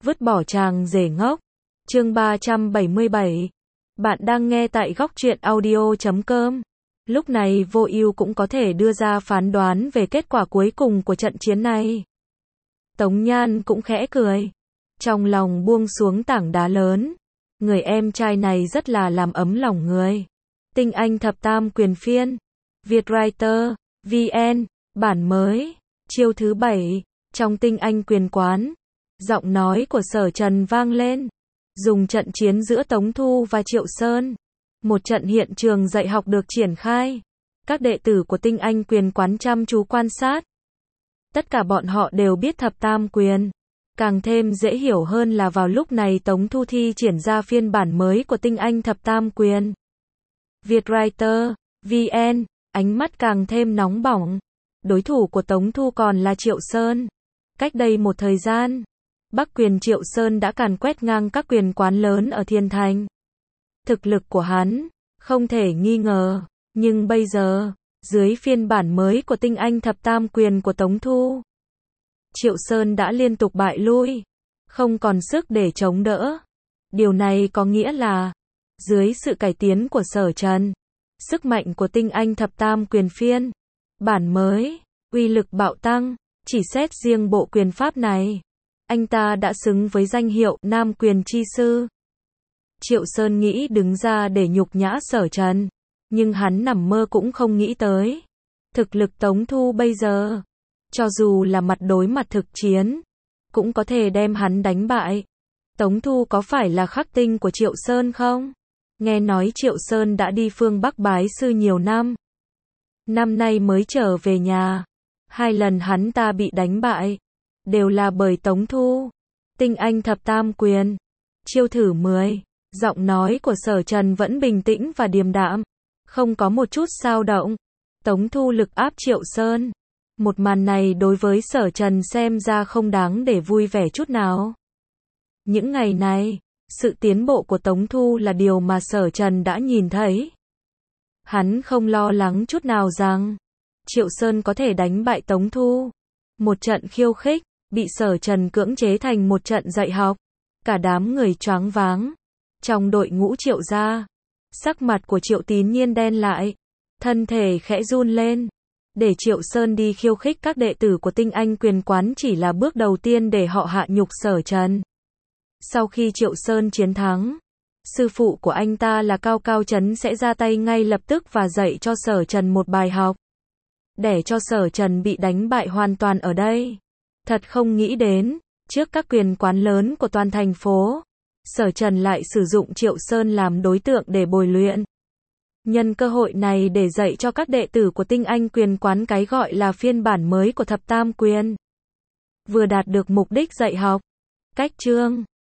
Vứt bỏ chàng rể ngốc. Chương 377. Bạn đang nghe tại góc truyện audio.com. Lúc này Vô Ưu cũng có thể đưa ra phán đoán về kết quả cuối cùng của trận chiến này. Tống Nhan cũng khẽ cười, trong lòng buông xuống tảng đá lớn. Người em trai này rất là làm ấm lòng người. Tinh Anh Thập Tam Quyền Phiên. Vietwriter, VN, bản mới, chiêu thứ 7, trong Tinh Anh Quyền Quán. Giọng nói của Sở Trần vang lên. Dùng trận chiến giữa Tống Thu và Triệu Sơn. Một trận hiện trường dạy học được triển khai. Các đệ tử của Tinh Anh Quyền Quán chăm chú quan sát. Tất cả bọn họ đều biết Thập Tam Quyền. Càng thêm dễ hiểu hơn là vào lúc này Tống Thu thi triển ra phiên bản mới của Tinh Anh Thập Tam Quyền. Vietwriter, VN, ánh mắt càng thêm nóng bỏng. Đối thủ của Tống Thu còn là Triệu Sơn. Cách đây một thời gian, Bắc Quyền Triệu Sơn đã càn quét ngang các quyền quán lớn ở Thiên Thành. Thực lực của hắn không thể nghi ngờ, nhưng bây giờ, dưới phiên bản mới của Tinh Anh Thập Tam Quyền của Tống Thu, Triệu Sơn đã liên tục bại lui, không còn sức để chống đỡ. Điều này có nghĩa là, dưới sự cải tiến của Sở Trần, sức mạnh của Tinh Anh Thập Tam Quyền phiên bản mới, uy lực bạo tăng. Chỉ xét riêng bộ quyền pháp này, anh ta đã xứng với danh hiệu Nam Quyền Chi Sư. Triệu Sơn nghĩ đứng ra để nhục nhã Sở Trần, nhưng hắn nằm mơ cũng không nghĩ tới. Thực lực Tống Thu bây giờ, cho dù là mặt đối mặt thực chiến, cũng có thể đem hắn đánh bại. Tống Thu có phải là khắc tinh của Triệu Sơn không? Nghe nói Triệu Sơn đã đi phương Bắc bái sư nhiều năm. Năm nay mới trở về nhà. 2 lần hắn ta bị đánh bại, đều là bởi Tống Thu. Tinh Anh Thập Tam Quyền. Chiêu thử 10. Giọng nói của Sở Trần vẫn bình tĩnh và điềm đạm, không có một chút xao động. Tống Thu lực áp Triệu Sơn. Một màn này đối với Sở Trần xem ra không đáng để vui vẻ chút nào. Những ngày này, sự tiến bộ của Tống Thu là điều mà Sở Trần đã nhìn thấy. Hắn không lo lắng chút nào rằng Triệu Sơn có thể đánh bại Tống Thu. Một trận khiêu khích, bị Sở Trần cưỡng chế thành một trận dạy học. Cả đám người choáng váng. Trong đội ngũ Triệu gia, sắc mặt của Triệu Tín Nhiên đen lại, thân thể khẽ run lên. Để Triệu Sơn đi khiêu khích các đệ tử của Tinh Anh Quyền Quán chỉ là bước đầu tiên để họ hạ nhục Sở Trần. Sau khi Triệu Sơn chiến thắng, sư phụ của anh ta là Cao Cao Trấn sẽ ra tay ngay lập tức và dạy cho Sở Trần một bài học. Để cho Sở Trần bị đánh bại hoàn toàn ở đây. Thật không nghĩ đến, trước các quyền quán lớn của toàn thành phố, Sở Trần lại sử dụng Triệu Sơn làm đối tượng để bồi luyện. Nhân cơ hội này để dạy cho các đệ tử của Tinh Anh Quyền Quán cái gọi là phiên bản mới của Thập Tam Quyền. Vừa đạt được mục đích dạy học. Cách chương